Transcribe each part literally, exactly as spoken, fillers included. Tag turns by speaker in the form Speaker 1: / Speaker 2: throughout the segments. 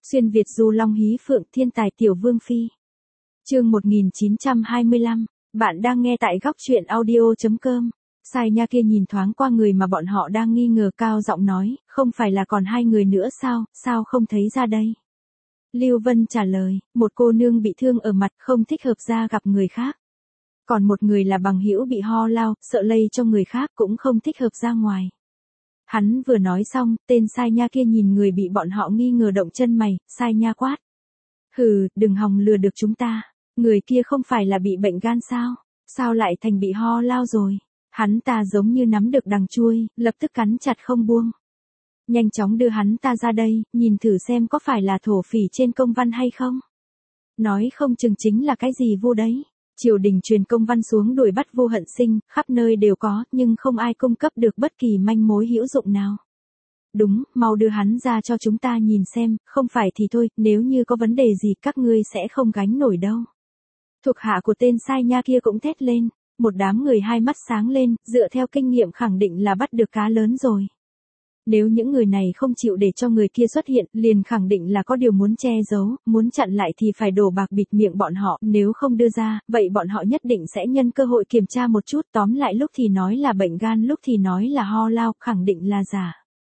Speaker 1: Xuyên Việt du long hí phượng thiên tài tiểu vương phi. Chương một nghìn chín trăm hai mươi lăm, bạn đang nghe tại góc truyện audio chấm com. Sai Nha kia nhìn thoáng qua người mà bọn họ đang nghi ngờ, cao giọng nói, không phải là còn hai người nữa sao, sao không thấy ra đây? Lưu Vân trả lời, một cô nương bị thương ở mặt không thích hợp ra gặp người khác. Còn một người là bằng hữu bị ho lao, sợ lây cho người khác cũng không thích hợp ra ngoài. Hắn vừa nói xong, tên Sai Nha kia nhìn người bị bọn họ nghi ngờ động chân mày, Sai Nha quát. Hừ, đừng hòng lừa được chúng ta, người kia không phải là bị bệnh gan sao, sao lại thành bị ho lao rồi? Hắn ta giống như nắm được đằng chuôi, lập tức cắn chặt không buông. Nhanh chóng đưa hắn ta ra đây, nhìn thử xem có phải là thổ phỉ trên công văn hay không. Nói không chừng chính là cái gì vô đấy. Triều đình truyền công văn xuống đuổi bắt Vô Hận Sinh, khắp nơi đều có, nhưng không ai cung cấp được bất kỳ manh mối hữu dụng nào. Đúng, mau đưa hắn ra cho chúng ta nhìn xem, không phải thì thôi, nếu như có vấn đề gì các ngươi sẽ không gánh nổi đâu. Thuộc hạ của tên Sai Nha kia cũng thét lên, một đám người hai mắt sáng lên, dựa theo kinh nghiệm khẳng định là bắt được cá lớn rồi. Nếu những người này không chịu để cho người kia xuất hiện, liền khẳng định là có điều muốn che giấu, muốn chặn lại thì phải đổ bạc bịt miệng bọn họ, nếu không đưa ra, vậy bọn họ nhất định sẽ nhân cơ hội kiểm tra một chút, tóm lại lúc thì nói là bệnh gan, lúc thì nói là ho lao, khẳng định là giả.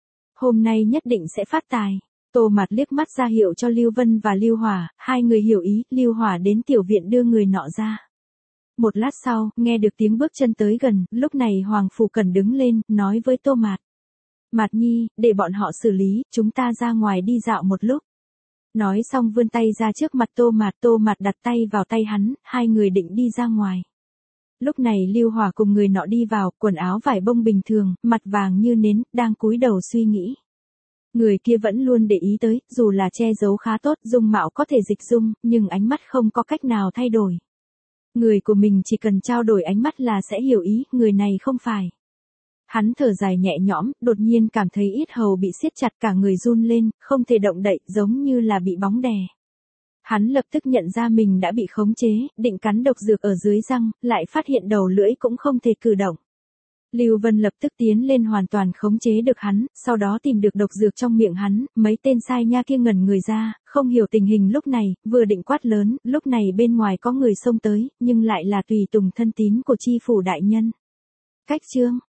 Speaker 1: Hôm nay nhất định sẽ phát tài. Tô Mạt liếc mắt ra hiệu cho Lưu Vân và Lưu Hỏa, hai người hiểu ý, Lưu Hỏa đến tiểu viện đưa người nọ ra. Một lát sau, nghe được tiếng bước chân tới gần, lúc này Hoàng Phủ Cẩn đứng lên, nói với Tô Mạt. Mạt Nhi, để bọn họ xử lý, chúng ta ra ngoài đi dạo một lúc. Nói xong vươn tay ra trước mặt Tô Mạt, Tô Mạt đặt tay vào tay hắn, hai người định đi ra ngoài. Lúc này Lưu Hỏa cùng người nọ đi vào, quần áo vải bông bình thường, mặt vàng như nến, đang cúi đầu suy nghĩ. Người kia vẫn luôn để ý tới, dù là che giấu khá tốt, dung mạo có thể dịch dung, nhưng ánh mắt không có cách nào thay đổi. Người của mình chỉ cần trao đổi ánh mắt là sẽ hiểu ý, người này không phải. Hắn thở dài nhẹ nhõm, đột nhiên cảm thấy yết hầu bị siết chặt, cả người run lên, không thể động đậy, giống như là bị bóng đè. Hắn lập tức nhận ra mình đã bị khống chế, định cắn độc dược ở dưới răng, lại phát hiện đầu lưỡi cũng không thể cử động. Lưu Vân lập tức tiến lên hoàn toàn khống chế được hắn, sau đó tìm được độc dược trong miệng hắn, mấy tên Sai Nha kia ngẩn người ra, không hiểu tình hình lúc này, vừa định quát lớn, lúc này bên ngoài có người xông tới, nhưng lại là tùy tùng thân tín của chi phủ đại nhân. Cách chương